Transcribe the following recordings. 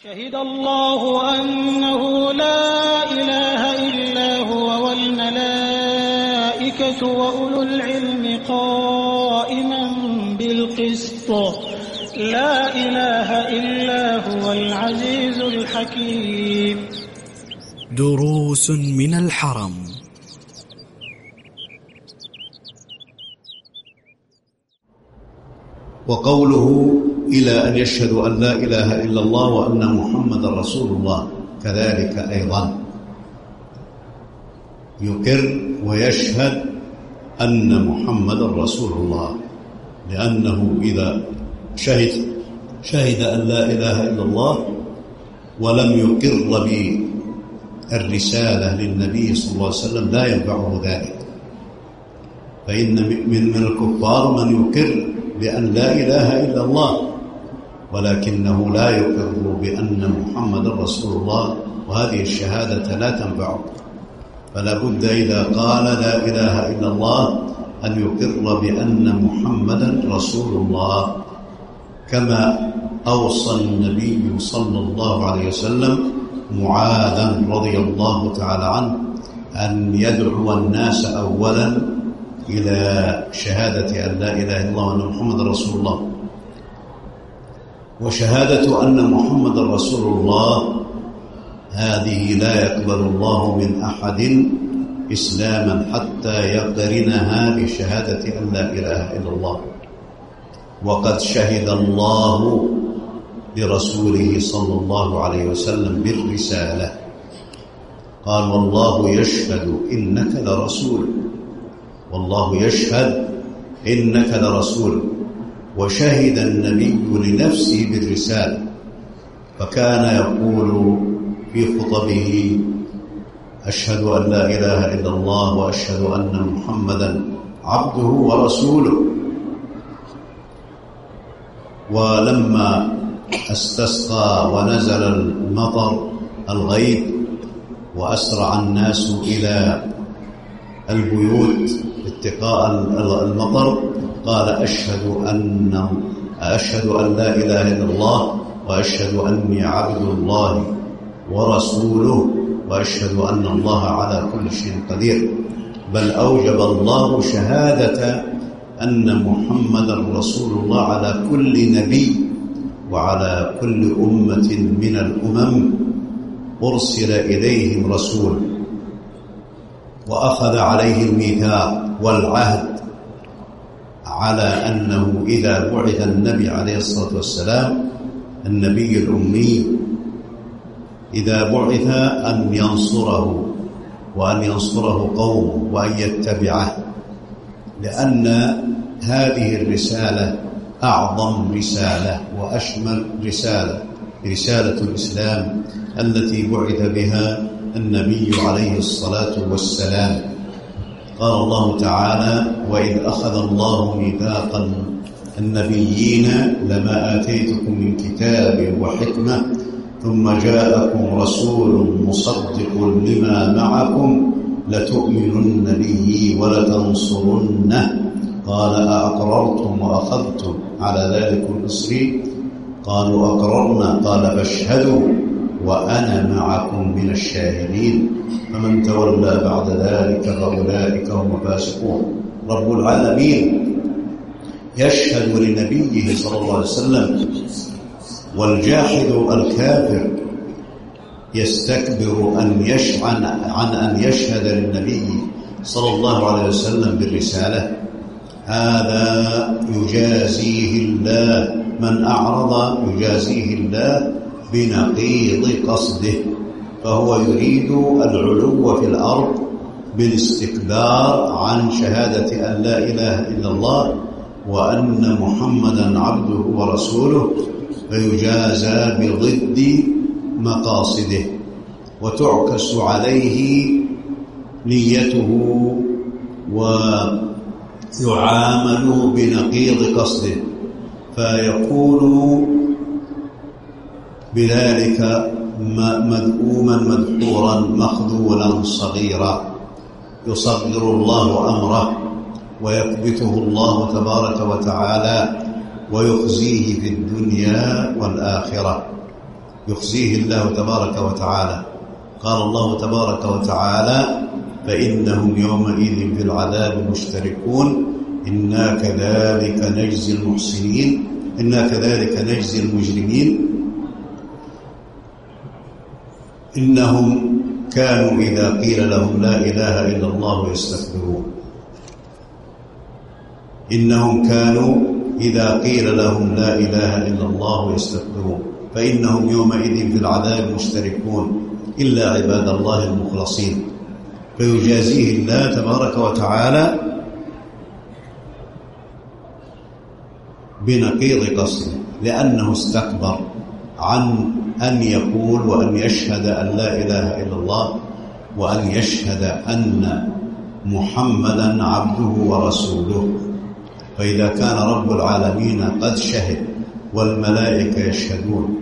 شهد الله أنه لا إله إلا هو والملائكة وأولو العلم قائما بالقسط لا إله إلا هو العزيز الحكيم. دروس من الحرم. وقوله إلى أن يشهدوا أن لا إله إلا الله وأن محمد رسول الله كذلك أيضا يقر ويشهد أن محمد رسول الله، لأنه إذا شهد أن لا إله إلا الله ولم يقر بالرسالة للنبي صلى الله عليه وسلم لا ينفعه ذلك. فإن من الكفار من يقر بأن لا إله إلا الله ولكنه لا يقر بأن محمد رسول الله، وهذه الشهادة لا تنفعه. فلا بد إذا قال لا إله إلا الله أن يقر بأن محمدا رسول الله، كما أوصى النبي صلى الله عليه وسلم معاذا رضي الله تعالى عنه أن يدعو الناس أولا إلى شهادة أن لا إله إلا الله وأن محمد رسول الله. وشهادة أن محمد رسول الله هذه لا يقبل الله من أحد إسلاما حتى يقترنها بشهادة أن لا إله إلا الله. وقد شهد الله برسوله صلى الله عليه وسلم بالرسالة، قال والله يشهد إنك لرسول، والله يشهد إنك لرسول. وشهد النبي لنفسه بالرسالة، فكان يقول في خطبه أشهد أن لا إله إلا الله وأشهد أن محمدا عبده ورسوله. ولما استسقى ونزل المطر الغيث وأسرع الناس إلى البيوت اتقاء المطر قال أشهد أن لا إله إلا الله وأشهد أني عبد الله ورسوله وأشهد أن الله على كل شيء قدير. بل أوجب الله شهادة أن محمدا رسول الله على كل نبي وعلى كل أمة من الأمم أرسل إليهم رسول، وأخذ عليه الميثاق والعهد على أنه إذا بعث النبي عليه الصلاة والسلام النبي الأمي إذا بعث أن ينصره وأن ينصره قومه وأن يتبعه، لأن هذه الرسالة أعظم رسالة وأشمل رسالة، رسالة الإسلام التي بعث بها النبي عليه الصلاة والسلام. قال الله تعالى وإذ أخذ الله ميثاق النبيين لما آتيتكم من كتاب وحكمة ثم جاءكم رسول مصدق لما معكم لتؤمنن به ولتنصرنه قال أأقررتم وأخذتم على ذلك إصري قالوا أقررنا قال فاشهدوا وأنا معكم من الشاهدين فمن تولى بعد ذلك فأولئك هم الفاسقون. رب العالمين يشهد لنبيه صلى الله عليه وسلم، والجاحد الكافر يستكبر عن أن يشهد للنبي صلى الله عليه وسلم بالرسالة. هذا يجازيه الله، من أعرض يجازيه الله بنقيض قصده، فهو يريد العلو في الأرض بالاستكبار عن شهادة أن لا إله إلا الله وأن محمدا عبده ورسوله، فيجازى بضد مقاصده وتعكس عليه نيته ويعامل بنقيض قصده، فيكون بذلك مذءوما مدحورا مخذولا صغيرا، يصغر الله أمره ويكبته الله تبارك وتعالى ويخزيه في الدنيا والآخرة. يخزيه الله تبارك وتعالى. قال الله تبارك وتعالى: فإنهم يومئذ في العذاب مشتركون إنا كذلك نجزي المحسنين إنا كذلك نجزي المجرمين إنهم كانوا إذا قيل لهم لا إله إلا الله يستكبرون. إنهم كانوا إذا قيل لهم لا إله إلا الله يستكبرون فإنهم يومئذ في العذاب مشتركون إلا عباد الله المخلصين. فيجازيه الله تبارك وتعالى بنقيض قصده، لأنه استكبر عن أن يقول وأن يشهد أن لا إله إلا الله وأن يشهد أن محمدا عبده ورسوله. فإذا كان رب العالمين قد شهد والملائكة يشهدون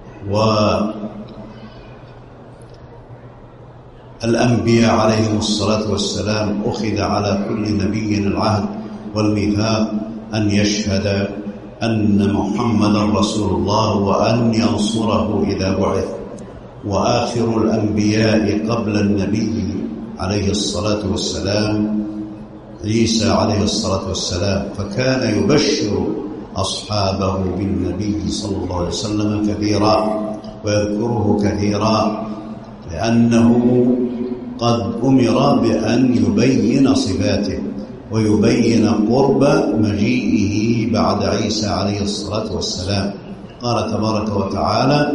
والأنبياء عليهم الصلاة والسلام أخذ على كل نبي العهد والميثاق أن يشهد أن محمدا رسول الله وأن ينصره إذا بعث. وآخر الأنبياء قبل النبي عليه الصلاة والسلام عيسى عليه الصلاة والسلام، فكان يبشر أصحابه بالنبي صلى الله عليه وسلم كثيرا ويذكره كثيرا، لأنه قد أمر بأن يبين صفاته ويبين قرب مجيئه بعد عيسى عليه الصلاة والسلام. قال تبارك وتعالى: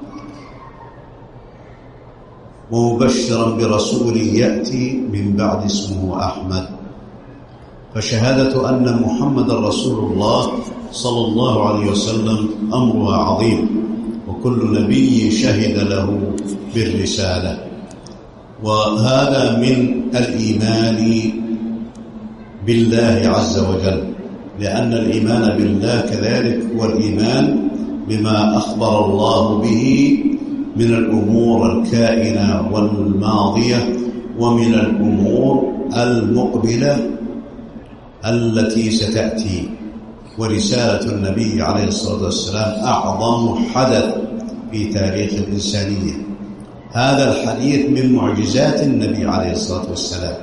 ومبشرا برسول يأتي من بعد اسمه أحمد. فشهادة أن محمد رسول الله صلى الله عليه وسلم أمرها عظيم، وكل نبي شهد له بالرسالة. وهذا من الإيمان بالله عز وجل، لأن الإيمان بالله كذلك هو الإيمان بما أخبر الله به من الأمور الكائنة والماضية ومن الأمور المقبلة التي ستأتي. ورسالة النبي عليه الصلاة والسلام أعظم حدث في تاريخ الإنسانية. هذا الحديث من معجزات النبي عليه الصلاة والسلام،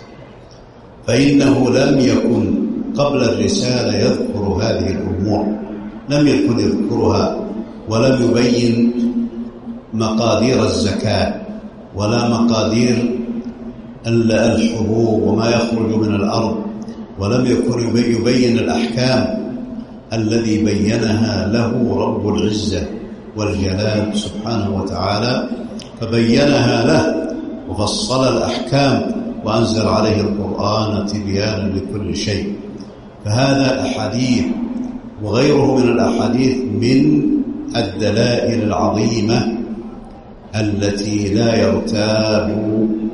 فإنه لم يكن قبل الرسالة يذكر هذه الأمور، لم يكن يذكرها، ولم يبين مقادير الزكاة ولا مقادير الحبوب وما يخرج من الأرض، ولم يكن يبين الأحكام الذي بينها له رب العزة والجلال سبحانه وتعالى، فبينها له وفصل الأحكام وأنزل عليه القرآن تبيانا لكل شيء. فهذا الأحاديث وغيره من الأحاديث من الدلائل العظيمة التي لا يرتاب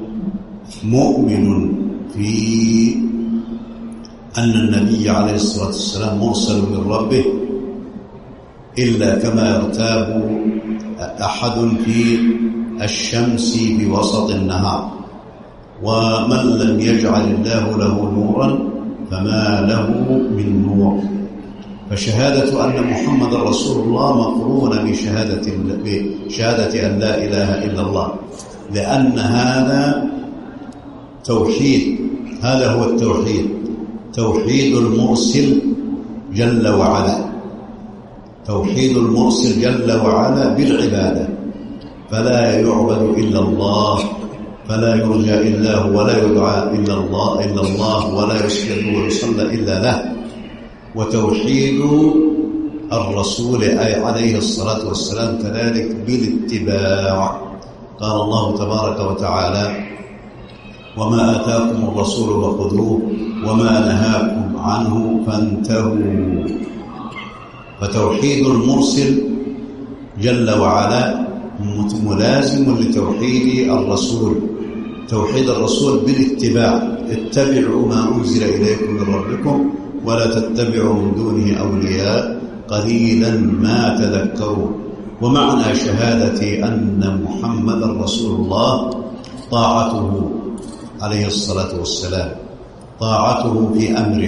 مؤمن في أن النبي عليه الصلاة والسلام مرسل من ربه إلا كما يرتاب أحد في الشمس في وسط النهار. ومن لم يجعل الله له نورا فما له من نور. فشهادة أن محمد رسول الله مقرونة بشهادة أن لا إله إلا الله، لأن هذا توحيد، هذا هو التوحيد، توحيد المرسل جل وعلا، توحيد المرسل جل وعلا بالعبادة، فلا يعبد إلا الله، فلا يرجى إلا هو، ولا يدعى إلا الله ولا يسجد ويصلى إلا له. وتوحيد الرسول عليه الصلاة والسلام كذلك بالاتباع. قال الله تبارك وتعالى: وما آتاكم الرسول فخذوه وما نهاكم عنه فانتهوا. فتوحيد المرسل جل وعلا ملازم لتوحيد الرسول. توحيد الرسول بالاتباع، اتبعوا ما أنزل إليكم من ربكم ولا تتبعوا من دونه أولياء قليلا ما تذكرون. ومعنى شهادة أن محمد رسول الله طاعته عليه الصلاة والسلام، طاعته في أمره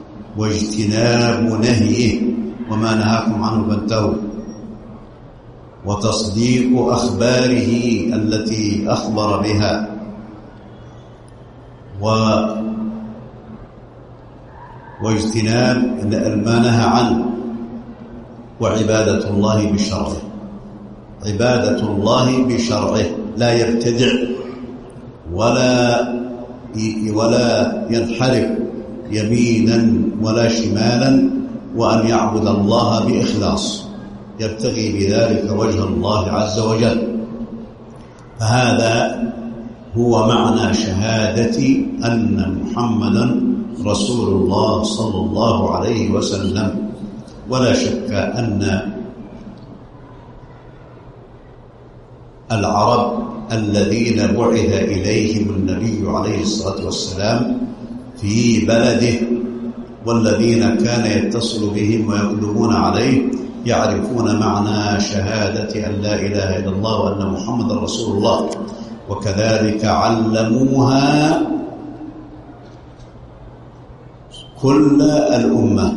واجتناب نهيه، وما نهاكم عنه فانتهوا. وتصديق أخباره التي أخبر بها واجتناب ما نهى عنه، وعبادة الله بشرعه، عبادة الله بشرعه، لا يبتدع ولا ينحرف يمينا ولا شمالا، وأن يعبد الله بإخلاص يبتغي بذلك وجه الله عز وجل. فهذا هو معنى شهادة أن محمدا رسول الله صلى الله عليه وسلم. ولا شك أن العرب الذين بعث إليهم النبي عليه الصلاة والسلام في بلده والذين كان يتصل بهم ويقدمون عليه يعرفون معنى شهادة أن لا إله إلا الله وأن محمد رسول الله، وكذلك علموها كل الأمة،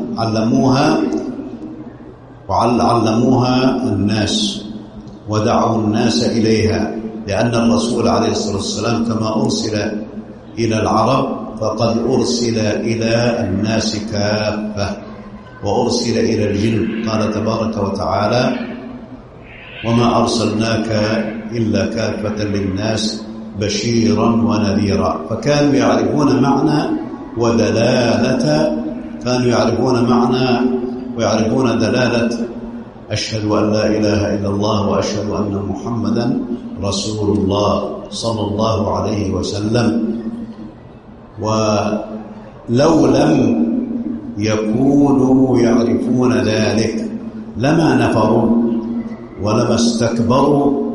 علموها الناس ودعوا الناس إليها، لأن الرسول عليه الصلاة والسلام كما أرسل إلى العرب فقد أرسل إلى الناس كافة، وأرسل إلى الجن. قال تبارك وتعالى: وما أرسلناك إلا كافة للناس بشيرا ونذيرا. فكانوا يعرفون معنى ودلالة، كانوا يعرفون معنى ويعرفون دلالة أشهد أن لا إله إلا الله وأشهد أن محمدا رسول الله صلى الله عليه وسلم. ولو لم يكونوا يعرفون ذلك لما نفروا ولما استكبروا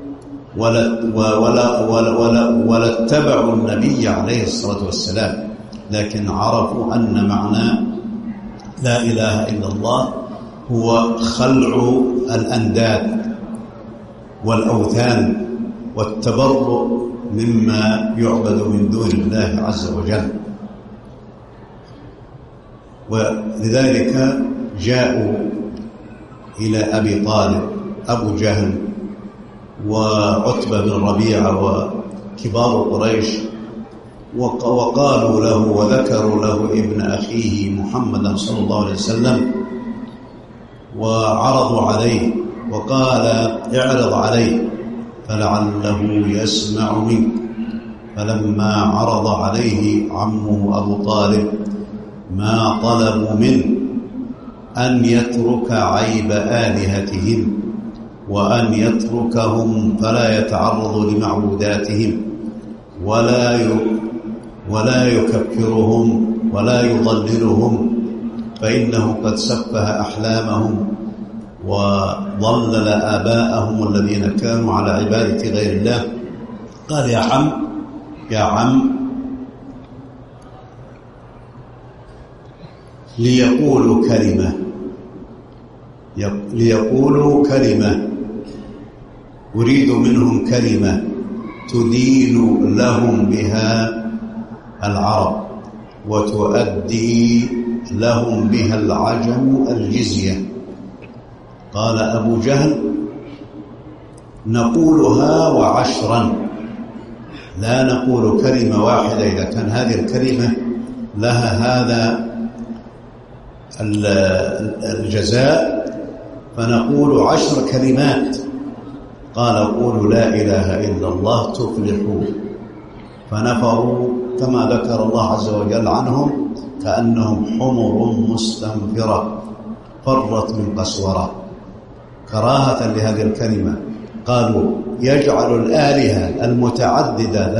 ولا اتبعوا النبي عليه الصلاة والسلام، لكن عرفوا أن معنى لا إله إلا الله هو خلع الأنداد والأوثان والتبرؤ مما يعبد من دون الله عز وجل. ولذلك جاءوا إلى أبي طالب أبو جهل وعتبة بن ربيعة وكبار قريش، وقالوا له وذكروا له ابن أخيه محمدا صلى الله عليه وسلم، وعرضوا عليه وقال: اعرض عليه فلعله يسمع منك. فلما عرض عليه عمه أبو طالب ما طلبوا منه أن يترك عيب آلهتهم وأن يتركهم فلا يتعرض لمعبوداتهم ولا يكفرهم ولا يضللهم، فإنه قد سفه أحلامهم وضلل آباءهم الذين كانوا على عبادة غير الله. قال: يا عم ليقولوا كلمة أريد منهم كلمة تدين لهم بها العرب وتؤدي لهم بها العجم الجزية. قال أبو جهل: نقولها وعشرا، لا نقول كلمة واحدة إذا كان هذه الكلمة لها هذا الجزاء، فنقول 10 كلمات. قال: قولوا لا إله إلا الله تفلحوا. فنفروا كما ذكر الله عز وجل عنهم كأنهم حمر مستنفرة فرت من قسورة، كراهة لهذه الكلمة. قالوا: يجعل الآلهة المتعددة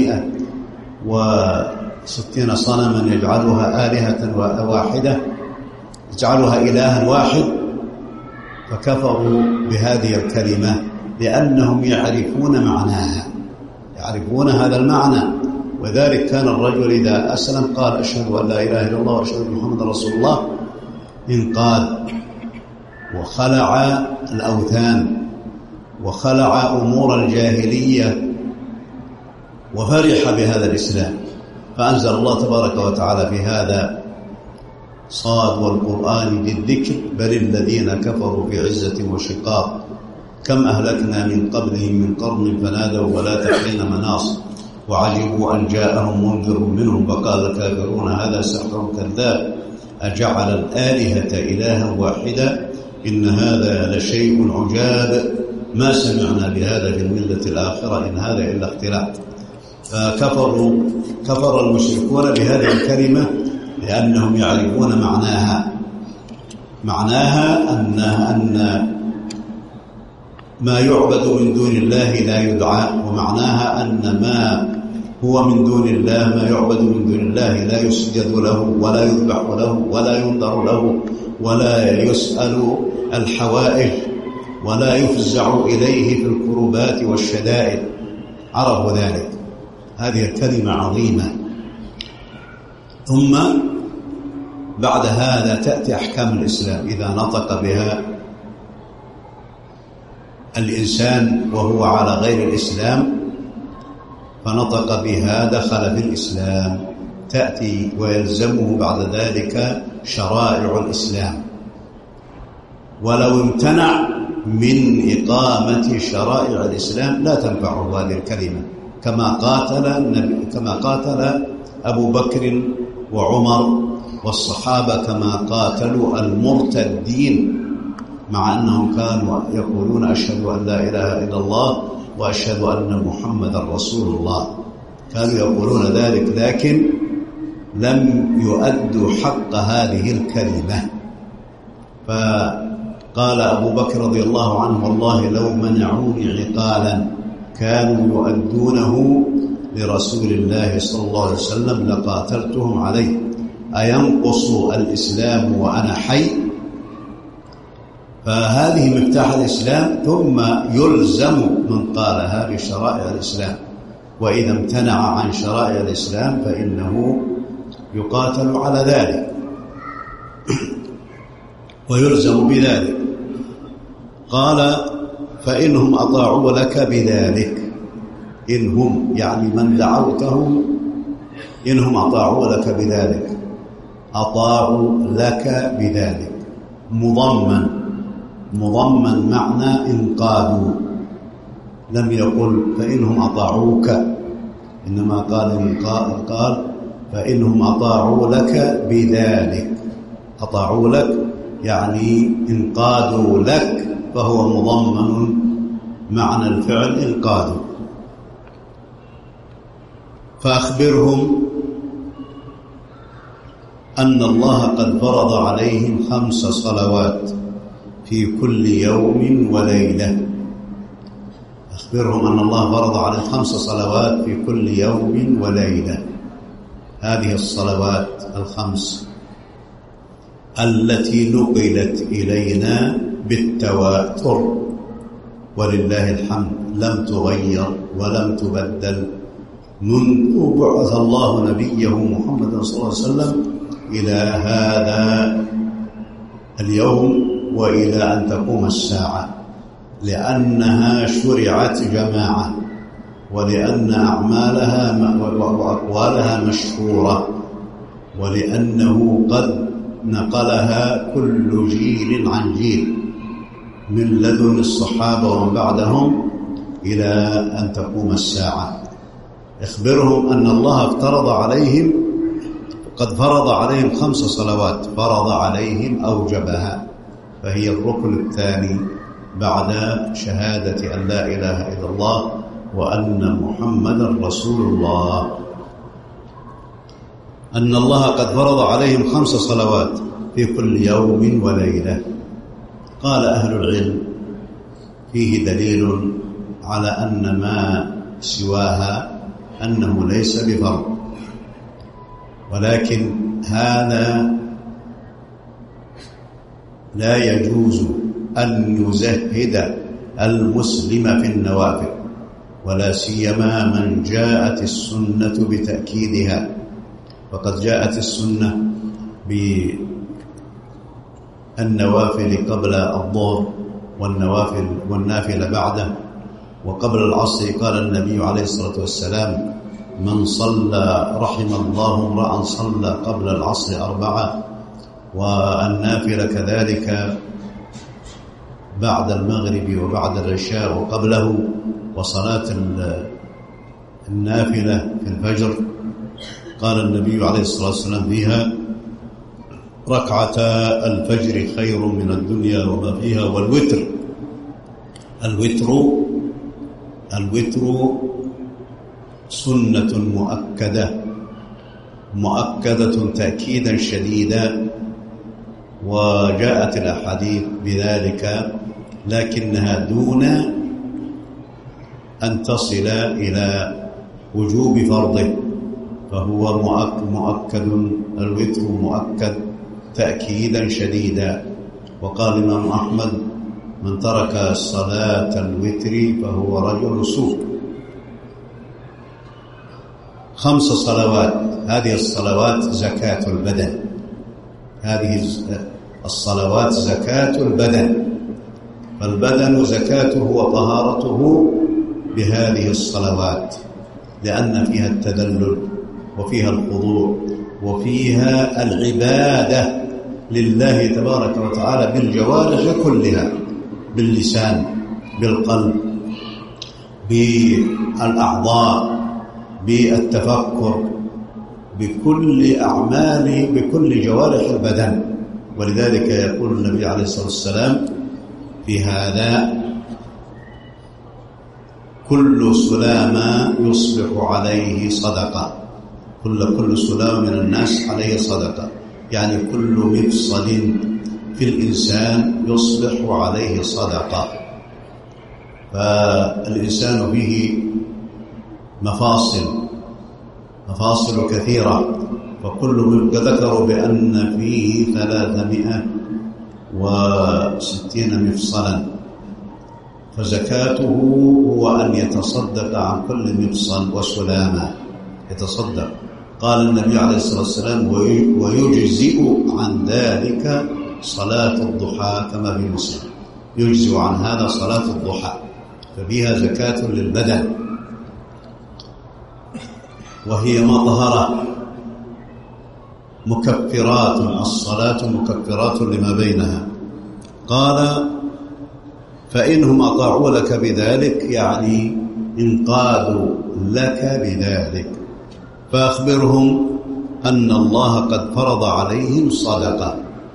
360 صنما يجعلها آلهة واحدة، يجعلها إلها واحد. فكفروا بهذه الكلمة لأنهم يعرفون معناها، يعرفون هذا المعنى. وذلك كان الرجل إذا أسلم قال: أشهد أن لا إله إلا الله وأشهد أن محمدا رسول الله، انقاد وخلع الأوثان وخلع أمور الجاهلية وفرح بهذا الإسلام. فأنزل الله تبارك وتعالى في هذا: صاد والقرآن ذي الذكر بل الذين كفروا في عزة وشقاق كم أهلكنا من قبلهم من قرن فنادوا ولا تحين مناص وعجبوا أن جاءهم منذر منهم فقال الكافرون هذا سحر كذاب أجعل الآلهة إلها واحدا إن هذا لشيء عجاب ما سمعنا بهذا في الملة الآخرة إن هذا إلا اختلاف. فكفر المشركون بهذه الكلمة لأنهم يعرفون معناها أن ما يعبد من دون الله لا يدعى، ومعناها أن ما هو من دون الله ما يعبد من دون الله لا يسجد له ولا يذبح له ولا ينذر له ولا يسأل الحوائج ولا يفزع إليه في الكربات والشدائد. عرفوا ذلك. هذه الكلمة عظيمة. ثم بعد هذا تأتي أحكام الإسلام إذا نطق بها الإنسان وهو على غير الإسلام فنطق بها دخل في الإسلام. تأتي ويلزمه بعد ذلك شرائع الإسلام، ولو امتنع من إقامة شرائع الإسلام لا تنفعه هذه الكلمة، كما قاتل أبو بكر وعمر والصحابة كما قاتلوا المرتدين مع أنهم كانوا يقولون أشهد أن لا إله إلا الله وأشهد أن محمدا رسول الله، كانوا يقولون ذلك لكن لم يؤدوا حق هذه الكلمة. فقال أبو بكر رضي الله عنه والله لو منعوني عقالا كانوا يؤدونه لرسول الله صلى الله عليه وسلم لقاتلتهم عليه أينقص الإسلام وأنا حي؟ فهذه مفتاح الإسلام. ثم يلزم من قالها بشرائع الإسلام، وإذا امتنع عن شرائع الإسلام فإنه يقاتل على ذلك ويلزم بذلك. قال فإنهم أطاعوا لك بذلك، إنهم يعني من دعوتهم إنهم أطاعوا لك بذلك، أطاعوا لك بذلك مضمن معنى انقادوا، لم يقل فإنهم أطاعوك، إنما قال فإنهم أطاعوا لك بذلك. أطاعوا لك يعني انقادوا لك، فهو مضمن معنى الفعل انقادوا. فأخبرهم أن الله قد فرض عليهم 5 صلوات في كل يوم وليلة. أخبرهم أن الله فرض عليهم 5 صلوات في كل يوم وليلة. هذه الصلوات ال5 التي نقلت إلينا بالتواتر ولله الحمد لم تغير ولم تبدل منذ بعث الله نبيه محمد صلى الله عليه وسلم إلى هذا اليوم وإلى أن تقوم الساعة، لأنها شرعت جماعة، ولأن أعمالها وأقوالها مشهورة، ولأنه قد نقلها كل جيل عن جيل من لدن الصحابة ومن بعدهم إلى أن تقوم الساعة. اخبرهم أن الله قد فرض عليهم 5 صلوات، فرض عليهم أوجبها، فهي الركن الثاني بعد شهادة أن لا إله إلا الله وأن محمدا رسول الله. أن الله قد فرض عليهم 5 صلوات في كل يوم وليلة. قال أهل العلم فيه دليل على أن ما سواها أنه ليس بفرض، ولكن هذا لا يجوز أن يزهد المسلم في النوافل، ولا سيما من جاءت السنة بتأكيدها. فقد جاءت السنة بالنوافل قبل الظهر والنافلة بعده، وقبل العصر قال النبي عليه الصلاة والسلام من صلى رحم الله امرأ صلى قبل العصر 4، والنافلة كذلك بعد المغرب وبعد العشاء وقبله، وصلاة النافلة في الفجر. قال النبي عليه الصلاة والسلام فيها: ركعتا الفجر خير من الدنيا وما فيها. والوتر، الوتر سنة مؤكدة تأكيدا شديدا، وجاءت الأحاديث بذلك، لكنها دون أن تصل إلى وجوب فرضه، فهو مؤكد، الوتر مؤكد تأكيدا شديدا. وقال الإمام أحمد: من ترك صلاة الوتر فهو رجل سوء. 5 صلوات، هذه الصلوات زكاة البدن، هذه الصلوات زكاة البدن، فالبدن زكاته وطهارته بهذه الصلوات، لأن فيها التذلل وفيها الخضوع وفيها العبادة لله تبارك وتعالى بالجوارح كلها، باللسان، بالقلب، بالأعضاء، بالتفكر، بكل أعماله، بكل جوارح البدن. ولذلك يقول النبي عليه الصلاة والسلام في هذا: كل سلامة يصبح عليه صدقة، كل سلامة من الناس عليه صدقة، يعني كل مفصل في الإنسان يصبح عليه صدقة. فالإنسان فيه مفاصل كثيرة، فكل ذكروا بأن فيه 360 مفصلا، فزكاته هو أن يتصدق عن كل مفصل وسلامة، يتصدق. قال النبي عليه الصلاة والسلام: ويجزئ عن ذلك صلاة الضحى، كما في مسلم، يجزئ عن هذا صلاة الضحى، ففيها زكاة للبدن، وهي مطهرة مكفرات، الصلاة مكفرات لما بينها. قال: فإنهم أطاعوا لك بذلك، يعني انقادوا لك بذلك، فأخبرهم أن الله قد فرض عليهم صدقة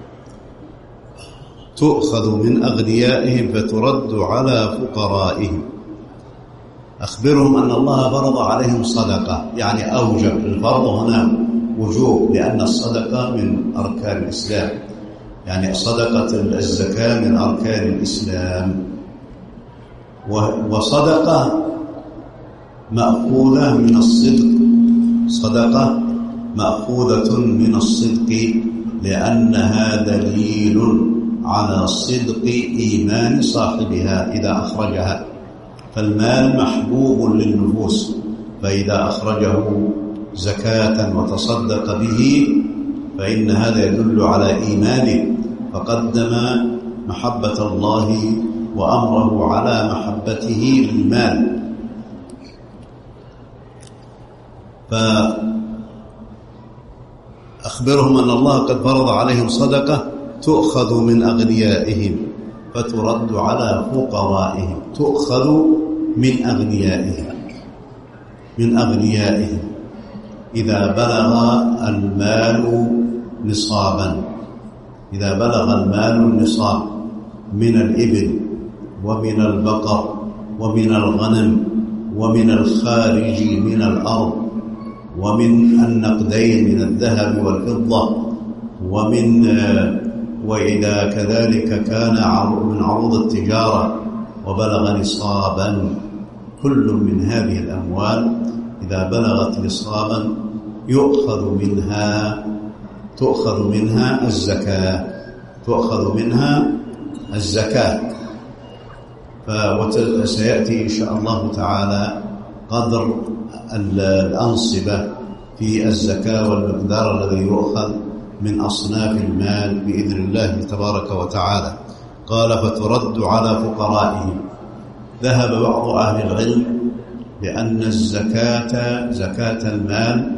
تؤخذ من أغنيائهم فترد على فقرائهم. أخبرهم أن الله فرض عليهم صدقة، يعني أوجب. الفرض هنا وجوب، لأن الصدقة من أركان الإسلام، يعني صدقة الزكاة من أركان الإسلام. وصدقة مأخوذة من الصدق، صدقة مأخوذة من الصدق، لأنها دليل على صدق إيمان صاحبها إذا أخرجها. فالمال محبوب للنفوس، فإذا أخرجه زكاة وتصدق به فإن هذا يدل على إيمانه، فقدم محبة الله وأمره على محبته للمال. فأخبرهم أن الله قد فرض عليهم صدقة تؤخذ من أغنيائهم فترد على فقرائهم، تؤخذ من أغنيائهم إذا بلغ المال نصابا، إذا بلغ المال النصاب من الإبل ومن البقر ومن الغنم ومن الخارج من الأرض ومن النقدين من الذهب والفضة وإذا كذلك كان من عروض التجارة وبلغ نصابا. كل من هذه الأموال إذا بلغت نصابا تؤخذ منها الزكاة. وسيأتي إن شاء الله تعالى قدر الأنصبة في الزكاة والمقدار الذي يؤخذ من أصناف المال بإذن الله تبارك وتعالى. قال: فترد على فقرائهم. ذهب بعض أهل العلم بأن الزكاة، زكاة المال،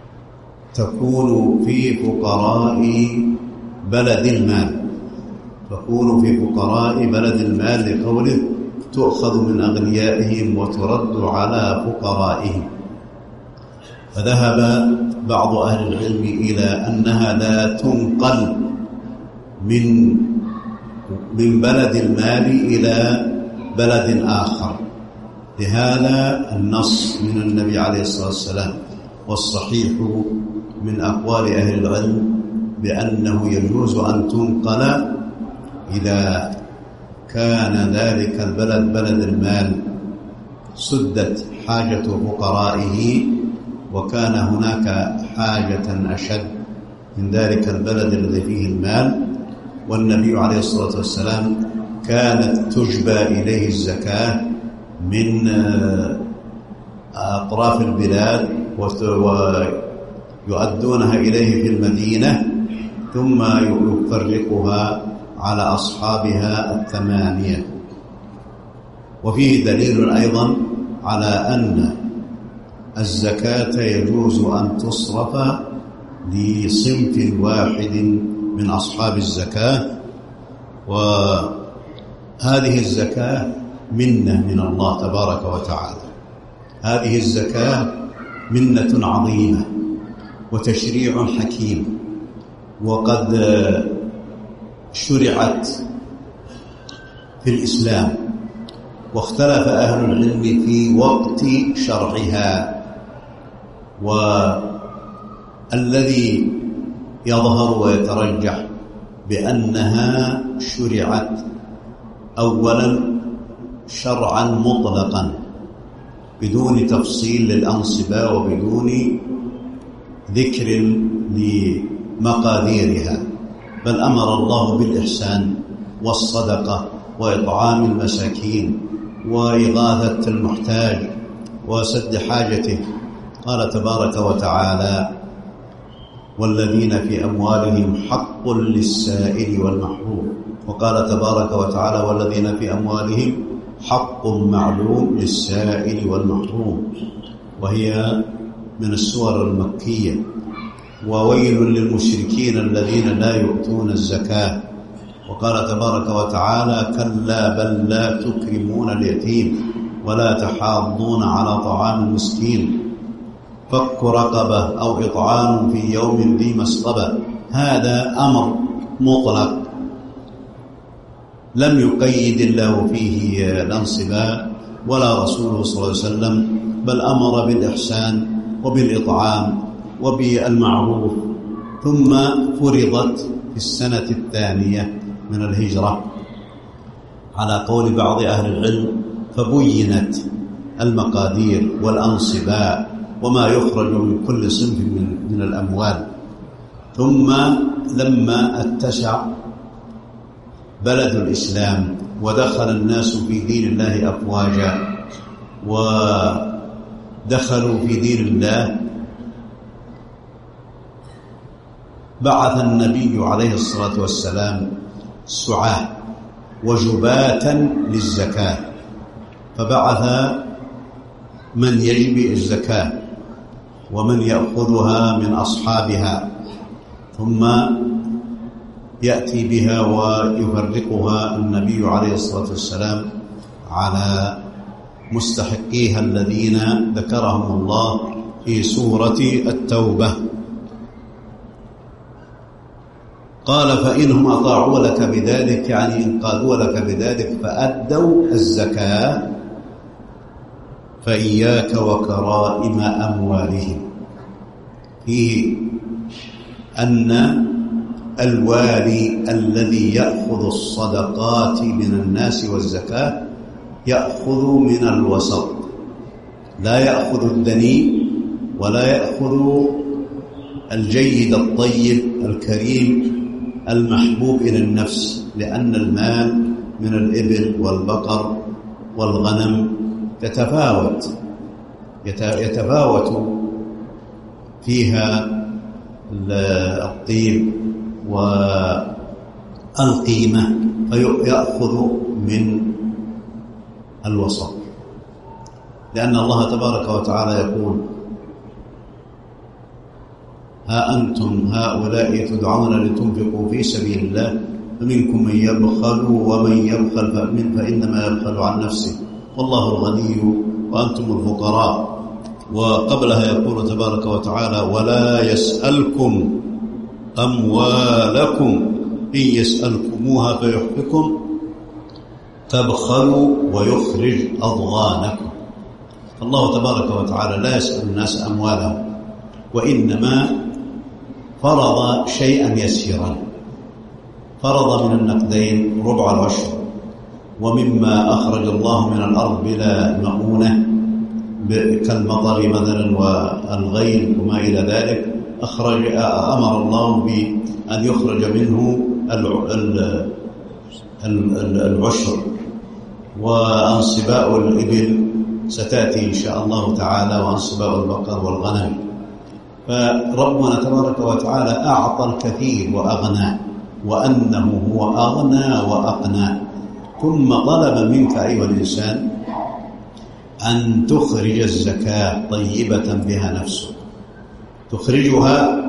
تكون في فقراء بلد المال، فكونوا في فقراء بلد المال لقوله تؤخذ من أغنيائهم وترد على فقرائهم. فذهب بعض أهل العلم إلى أنها لا تنقل من بلد المال إلى بلد آخر، لهذا النص من النبي عليه الصلاة والسلام. والصحيح من أقوال أهل العلم بأنه يجوز أن تنقل إذا كان ذلك البلد بلد المال سدت حاجة فقرائه وكان هناك حاجة أشد من ذلك البلد الذي فيه المال. والنبي عليه الصلاة والسلام كانت تجبى إليه الزكاة من أطراف البلاد ويؤدونها إليه في المدينة ثم يفرقها على أصحابها 8. وفيه دليل أيضا على أن الزكاة يجوز أن تصرف لصنف واحد من أصحاب الزكاة، وهذه الزكاة منة من الله تبارك وتعالى. هذه الزكاة منة عظيمة وتشريع حكيم، وقد شرعت في الإسلام، واختلف أهل العلم في وقت شرعها. والذي يظهر ويترجح بأنها شرعت أولا شرعا مطلقا بدون تفصيل للأنصبة وبدون ذكر لمقاديرها، بل أمر الله بالإحسان والصدقة وإطعام المساكين وإغاثة المحتاج وسد حاجته. قال تبارك وتعالى والذين في أموالهم حق للسائل والمحروم، وقال تبارك وتعالى والذين في أموالهم حق معلوم للسائل والمحروم، وهي من السور المكية. وويل للمشركين الذين لا يؤتون الزكاة، وقال تبارك وتعالى كلا بل لا تكرمون اليتيم ولا تحاضون على طعام المسكين فك رقبة أو إطعام في يوم ذي مسغبة. هذا أمر مطلق لم يقيد الله فيه الانصباء ولا رسوله صلى الله عليه وسلم، بل أمر بالإحسان وبالإطعام وبالمعروف. ثم فرضت في السنة 2 من الهجرة على قول بعض أهل العلم، فبينت المقادير والأنصباء وما يخرج من كل صنف من الأموال. ثم لما اتسع بلد الإسلام ودخل الناس في دين الله أفواجا ودخلوا في دين الله، بعث النبي عليه الصلاة والسلام سعاة وجباة للزكاة، فبعث من يجب الزكاة ومن يأخذها من أصحابها، ثم يأتي بها ويفرقها النبي عليه الصلاة والسلام على مستحقيها الذين ذكرهم الله في سورة التوبة. قال فإنهم أطاعوا لك بذلك، يعني إن قالوا لك بذلك فأدوا الزكاة فإياك وكرائم أموالهم. فيه أن الوالي الذي يأخذ الصدقات من الناس والزكاة يأخذ من الوسط، لا يأخذ الدني ولا يأخذ الجيد الطيب الكريم المحبوب إلى النفس، لأن المال من الإبل والبقر والغنم يتفاوت فيها الطيب والقيمة، فيأخذ من الوسط، لأن الله تبارك وتعالى يقول ها أنتم هؤلاء تدعون لتنفقوا في سبيل الله فمنكم من يبخل ومن يبخل فإنما يبخل عن نفسه والله الغني وأنتم الفقراء. وقبلها يقول تبارك وتعالى ولا يسألكم أموالكم إن يسألكموها فيحفكم تبخلوا ويخرج أضغانكم. الله تبارك وتعالى لا يسأل الناس أموالهم، وإنما فرض شيئا يسيرا، فرض من النقدين ربع العشر، ومما أخرج الله من الأرض بلا مؤونة كالمطر مثلا والغيث وما إلى ذلك أمر الله بأن يخرج منه العشر. وأنصباء الإبل ستأتي إن شاء الله تعالى، وأنصباء البقر والغنم. فربنا تبارك وتعالى أعطى الكثير وأغنى، وأنه هو أغنى وأقنى. ثم طلب منك أيها الإنسان أن تخرج الزكاة طيبة بها نفسك، تخرجها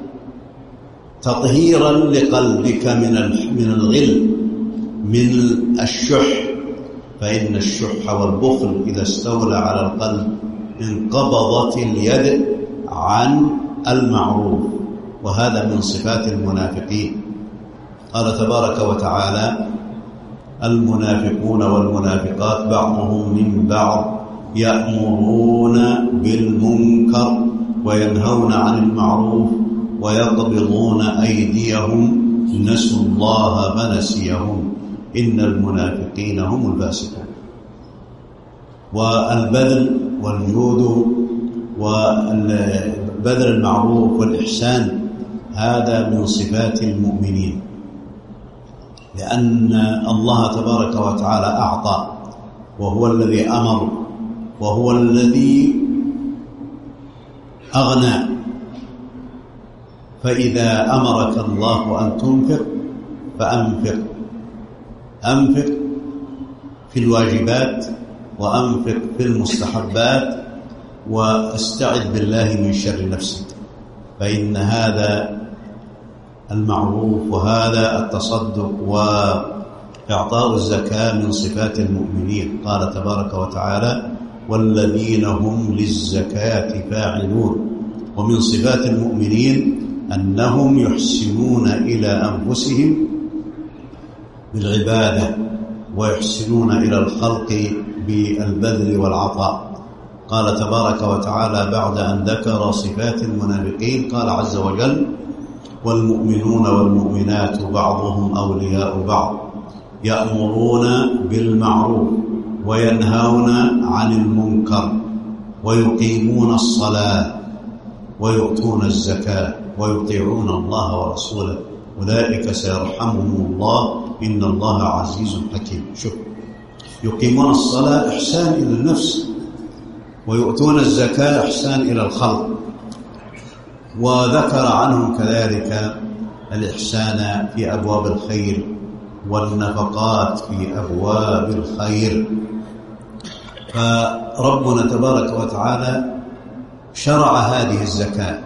تطهيرا لقلبك من الغل، من الشح، فإن الشح والبخل إذا استولى على القلب انقبضت اليد عن المعروف، وهذا من صفات المنافقين. قال تبارك وتعالى المنافقون والمنافقات بعضهم من بعض يأمرون بالمنكر وينهون عن المعروف ويقبضون أيديهم نسوا الله فنسيهم إن المنافقين هم الفاسقون. والبذل والجود وبذل المعروف والإحسان هذا من صفات المؤمنين، لأن الله تبارك وتعالى أعطى، وهو الذي أمر، وهو الذي أغنى. فإذا أمرك الله أن تنفق فأنفق، أنفق في الواجبات وأنفق في المستحبات، واستعذ بالله من شر نفسك، فإن هذا المعروف وهذا التصدق وإعطاء الزكاة من صفات المؤمنين. قال تبارك وتعالى والذين هم للزكاة فاعلون. ومن صفات المؤمنين أنهم يحسنون إلى أنفسهم بالعبادة، ويحسنون إلى الخلق بالبذل والعطاء. قال تبارك وتعالى بعد أن ذكر صفات المنافقين قال عز وجل والمؤمنون والمؤمنات بعضهم أولياء بعض يأمرون بالمعروف وينهون عن المنكر ويقيمون الصلاة ويؤتون الزكاة ويطيعون الله ورسوله أولئك سيرحمهم الله إن الله عزيز حكيم. شوف، يقيمون الصلاة إحسان إلى النفس، ويؤتون الزكاة إحسان إلى الخلق. وذكر عنهم كذلك الإحسان في أبواب الخير والنفقات في أبواب الخير. فربنا تبارك وتعالى شرع هذه الزكاة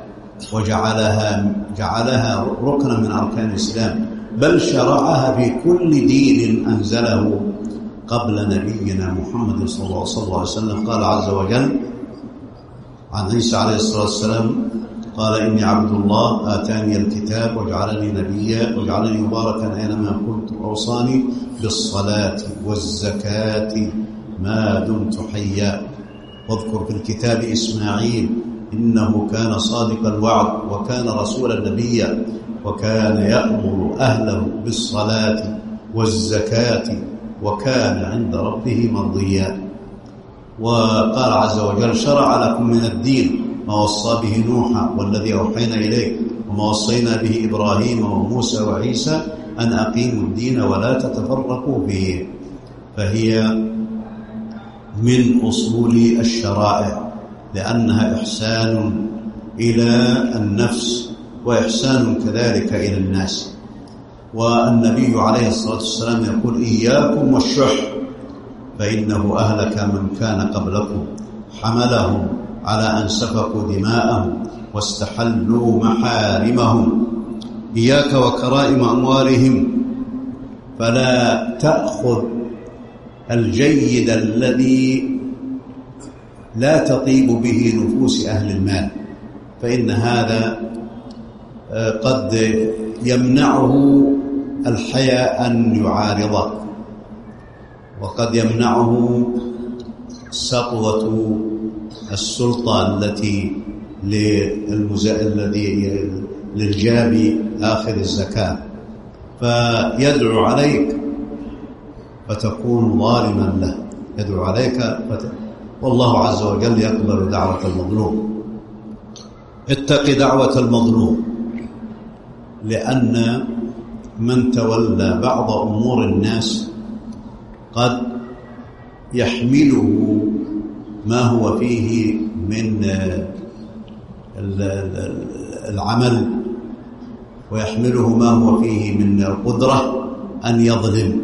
وجعلها ركنا من أركان الإسلام، بل شرعها في كل دين أنزله قبل نبينا محمد صلى الله عليه وسلم. قال عز وجل عن عيسى عليه الصلاة والسلام قال إني عبد الله آتاني الكتاب وجعلني نبيا وجعلني مباركا أينما كنت وأوصاني بالصلاة والزكاة ما دمت حيا. واذكر في الكتاب إسماعيل إنه كان صادق الوعد وكان رسولا نبيا وكان يأمر أهله بالصلاة والزكاة وكان عند ربه مرضيا. وقال عز وجل شرع لكم من الدين ما وصى به نوحا والذي أوحينا إليك وما وصينا به إبراهيم وموسى وعيسى أن أقيموا الدين ولا تتفرقوا فيه. فهي من أصول الشرائع لأنها إحسان إلى النفس وإحسان كذلك إلى الناس. والنبي عليه الصلاة والسلام يقول إياكم والشح فإنه أهلك من كان قبلكم حملهم على أن سفكوا دماءهم واستحلوا محارمهم. إياك وكرائم أموالهم فلا تأخذ الجيد الذي لا تطيب به نفوس أهل المال، فإن هذا قد يمنعه الحياء أن يعارضه، وقد يمنعه سطوة السلطة التي للجاب آخر الزكاة، فيدعو عليك فتكون ظالما له، يدعو عليك والله عز وجل يقبل دعوة المظلوم. اتق دعوة المظلوم، لأن من تولى بعض أمور الناس قد يحمله ما هو فيه من العمل، ويحمله ما هو فيه من القدرة أن يظلم.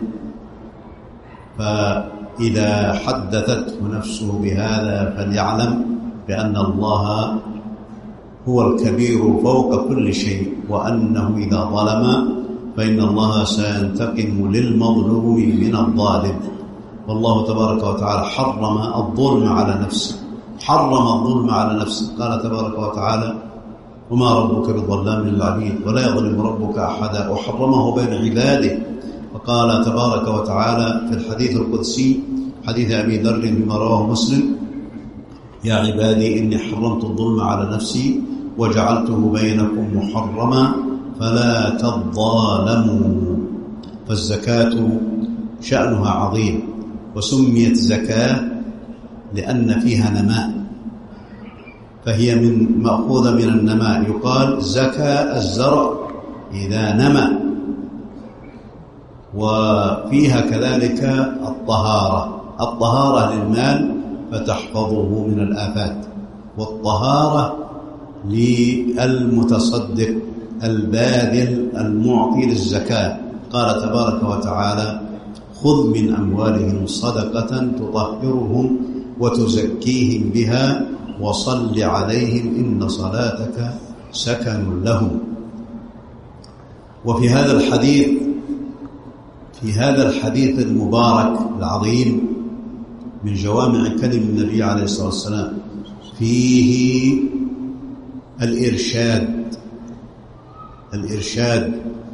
فإذا حدثته نفسه بهذا فليعلم بأن الله هو الكبير فوق كل شيء، وأنه إذا ظلم فإن الله سينتقم للمظلوم من الظالم. والله تبارك وتعالى حرم الظلم على نفسه، حرم الظلم على نفسه. قال تبارك وتعالى: وما ربك بظلام للعبيد ولا يظلم ربك أحدا، وحرمه بين عباده. وقال تبارك وتعالى في الحديث القدسي حديث أبي ذر فيما رواه مسلم: يا عبادي إني حرمت الظلم على نفسي وجعلته بينكم محرما فلا تظالموا. فالزكاة شأنها عظيم، وسميت زكاة لأن فيها نماء، فهي مأخوذة من النماء. يقال زكى الزرع إذا نمى. وفيها كذلك الطهارة للمال فتحفظه من الآفات، والطهارة للمتصدق الباذل المعطي للزكاة. قال تبارك وتعالى: خذ من أموالهم صدقة تطهرهم وتزكيهم بها وصل عليهم إن صلاتك سكن لهم. وفي هذا الحديث المبارك العظيم من جوامع كلم النبي عليه الصلاة والسلام فيه الإرشاد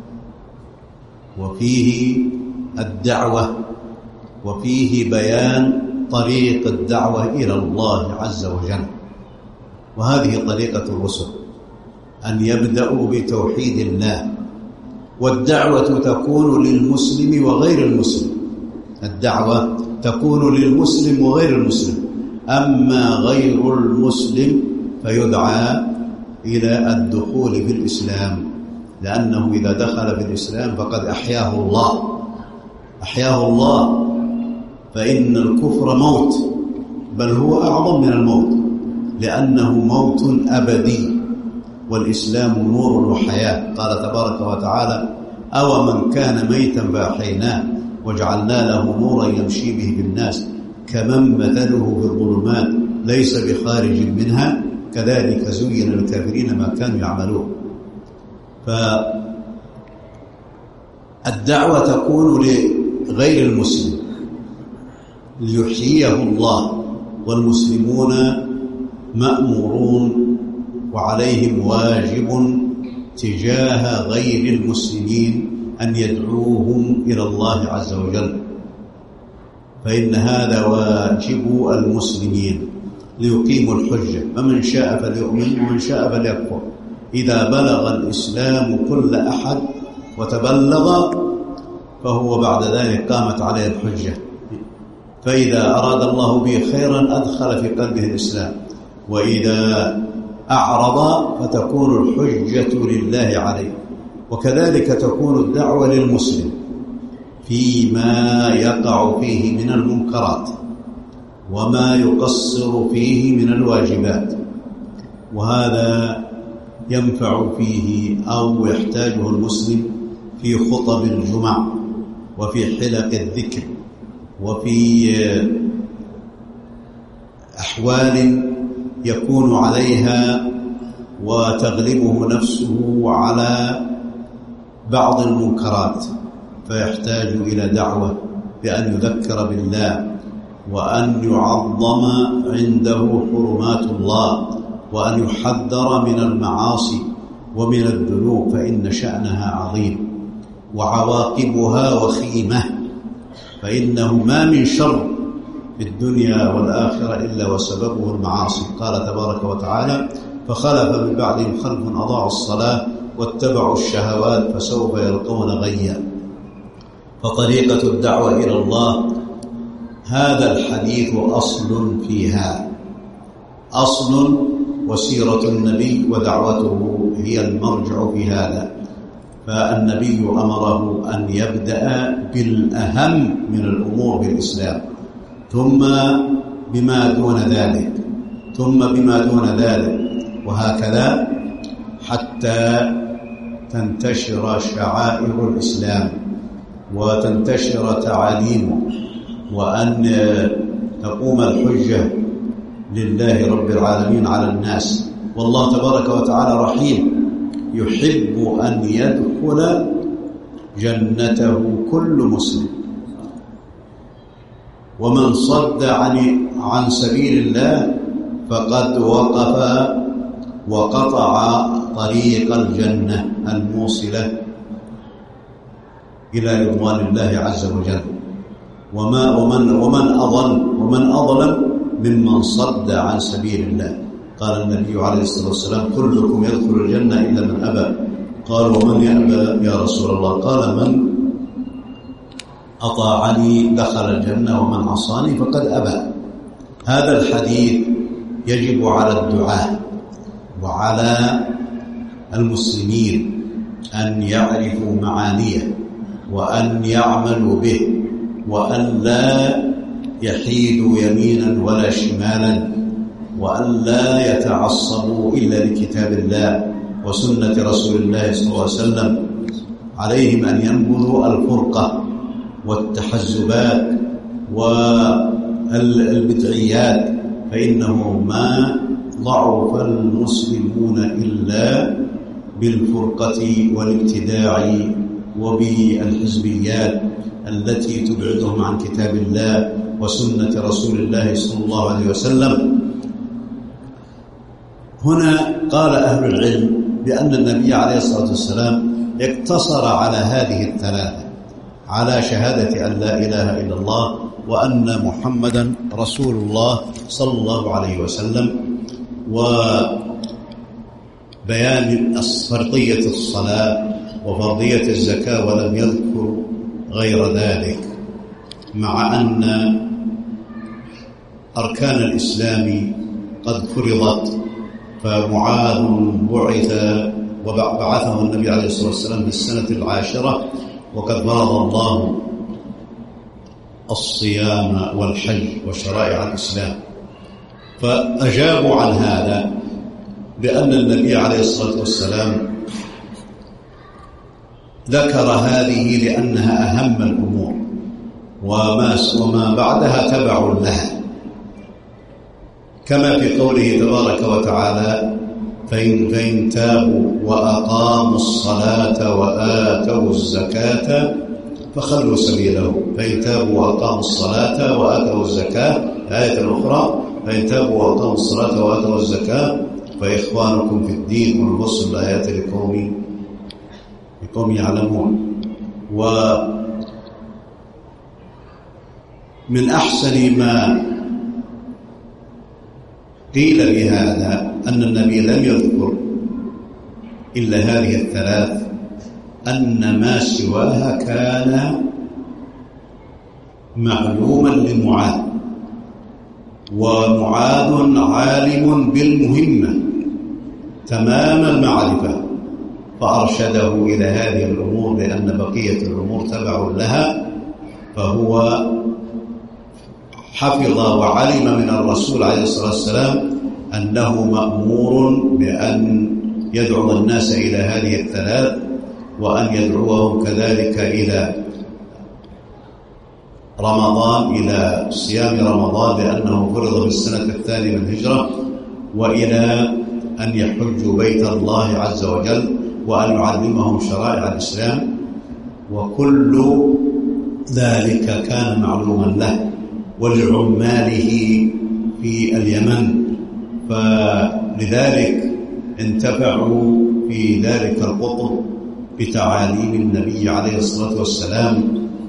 وفيه الدعوة، وفيه بيان طريق الدعوة إلى الله عز وجل. وهذه طريقة الرسل، أن يبدأوا بتوحيد الله، والدعوة تكون للمسلم وغير المسلم. الدعوة تكون للمسلم وغير المسلم، أما غير المسلم فيدعى إلى الدخول في الإسلام، لأنه إذا دخل في الإسلام فقد أحياه الله. فإن الكفر موت، بل هو أعظم من الموت، لأنه موت أبدي، والإسلام نور وحياة. قال تبارك وتعالى: أو من كان ميتا فأحييناه وجعلنا له نورا يمشي به بالناس كمن مثله في الظلمات ليس بخارج منها كذلك زين للكافرين ما كانوا يعملون. فالدعوة تكون لغير المسلم ليحييه الله، والمسلمون مأمورون وعليهم واجب تجاه غير المسلمين أن يدعوهم إلى الله عز وجل، فإن هذا واجب المسلمين ليقيموا الحجة، فمن شاء فليؤمن ومن شاء فليكفر. إذا بلغ الإسلام كل أحد وتبلغ فهو بعد ذلك قامت عليه الحجة، فإذا أراد الله به خيرا أدخل في قلبه الإسلام، وإذا أعرض فتكون الحجة لله عليه. وكذلك تكون الدعوة للمسلم فيما يقع فيه من المنكرات وما يقصر فيه من الواجبات، وهذا ينفع فيه أو يحتاجه المسلم في خطب الجمع وفي حلق الذكر وفي أحوال يكون عليها وتغلبه نفسه على بعض المنكرات. فيحتاج إلى دعوة بأن يذكر بالله، وأن يعظم عنده حرمات الله، وأن يحذر من المعاصي ومن الذنوب، فإن شأنها عظيم وعواقبها وخيمة، فإنه ما من شر في الدنيا والآخرة إلا وسببه المعاصي. قال تبارك وتعالى: فخلف من بعدهم خلف أضاعوا الصلاة واتبعوا الشهوات فسوف يلقون غيا. فطريقة الدعوة إلى الله هذا الحديث أصل فيها، أصل، وسيرة النبي ودعوته هي المرجع في هذا. فالنبي أمره أن يبدأ بالأهم من الأمور في الإسلام، ثم بما دون ذلك، وهكذا حتى تنتشر شعائر الإسلام وتنتشر تعاليمه، وأن تقوم الحجة لله رب العالمين على الناس. والله تبارك وتعالى رحيم، يحب أن يدخل جنته كل مسلم. ومن صد عن سبيل الله فقد وقف وقطع طريق الجنة الموصلة إلى رضوان الله عز وجل. ومن أظلم ممن صد عن سبيل الله. قال النبي عليه الصلاة والسلام: كلكم يدخل الجنة إلا من أبى. قال: ومن يأبى يا رسول الله؟ قال: من أطاعني دخل الجنة ومن عصاني فقد أبى. هذا الحديث يجب على الدعاة وعلى المسلمين أن يعرفوا معانيه وأن يعملوا به، وأن لا يحيدوا يمينا ولا شمالا، وأن لا يتعصبوا إلا لكتاب الله وسنة رسول الله صلى الله عليه وسلم. عليهم أن ينبذوا الفرقة والتحزبات والبدعيات، فإنه ما ضعف المسلمون إلا بالفرقة والابتداع وبالحزبيات التي تبعدهم عن كتاب الله وسنة رسول الله صلى الله عليه وسلم. هنا قال أهل العلم بأن النبي عليه الصلاة والسلام اقتصر على هذه الثلاثة، على شهادة أن لا إله إلا الله وأن محمدا رسول الله صلى الله عليه وسلم، وبيان فرضية الصلاة وفرضية الزكاة، ولم يذكر غير ذلك، مع أن أركان الإسلام قد فرضت. فمعاذ بعثه النبي عليه الصلاة والسلام في السنة 10، وقد فرض الله الصيام والحج وشرائع الإسلام. فأجابوا عن هذا بأن النبي عليه الصلاة والسلام ذكر هذه لأنها أهم الأمور، وما بعدها تبع لها، كما في قوله تبارك وتعالى: فإن تابوا وأقاموا الصلاة وآتوا الزكاة فخلوا سبيلهم. فإن تابوا وأقاموا الصلاة وآتوا الزكاة. الآية الأخرى: فإن تابوا وأقاموا الصلاة وآتوا الزكاة فإخوانكم في الدين. ونفصل الآيات لقوم يعلمون. ومن أحسن ما قيل بهذا أن النبي لم يذكر إلا هذه الثلاث، أن ما سواها كان معلوما لمعاذ، ومعاذ عالم بالمهمة تمام المعرفة، فأرشده إلى هذه الأمور لأن بقية الأمور تبع لها. فهو حفظ وعلم من الرسول عليه الصلاة والسلام أنه مأمور بأن يدعو الناس إلى هذه الثلاث، وأن يدعوهم كذلك إلى رمضان، إلى صيام رمضان لأنه فرض في السنة 2 من الهجرة، وإلى أن يحجوا بيت الله عز وجل، وأن يعلمهم شرائع الإسلام، وكل ذلك كان معلوما له ولعماله في اليمن، فلذلك انتفعوا في ذلك القطر بتعاليم النبي عليه الصلاة والسلام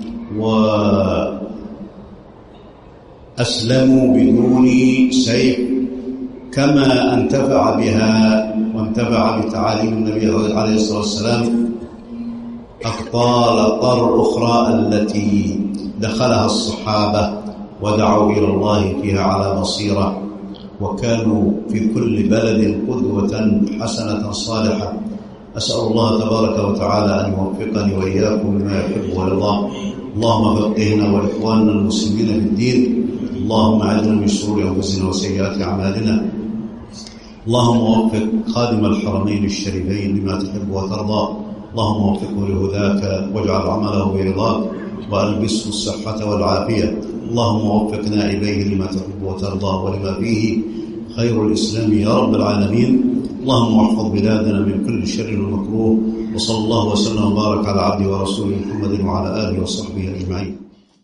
وأسلموا بدون سيف، كما انتفع بها وانتفع بتعاليم النبي عليه الصلاة والسلام أقطار الأقطار الأخرى التي دخلها الصحابة ودعوا إلى الله فيها على بصيرة، وكانوا في كل بلد قدوة حسنة صالحة. أسأل الله تبارك وتعالى أن يوفقني وإياكم لما يحب ويرضى. اللهم فقهنا وإخواننا المسلمين في الدين، اللهم أعذنا من شرور أنفسنا وسيئات أعمالنا. اللهم وفق خادم الحرمين الشريفين لما تحب وترضى، اللهم وفقه لهداك واجعل عمله برضاك وألبسه الصحة والعافية. اللهم وفق نائبيه لما تحب وترضى ولما فيه خير الإسلام يا رب العالمين. اللهم احفظ بلادنا من كل شر ومكروه، وصلى الله وسلم وبارك على عبده ورسوله محمد وعلى آله وصحبه أجمعين.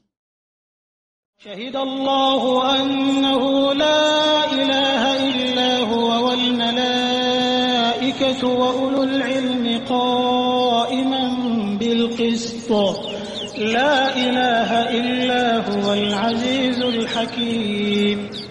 شهد الله أنه لا إله إلا هو والملائكة وأولو العلم قائما بالقسط، لا إله إلا هو العزيز الحكيم.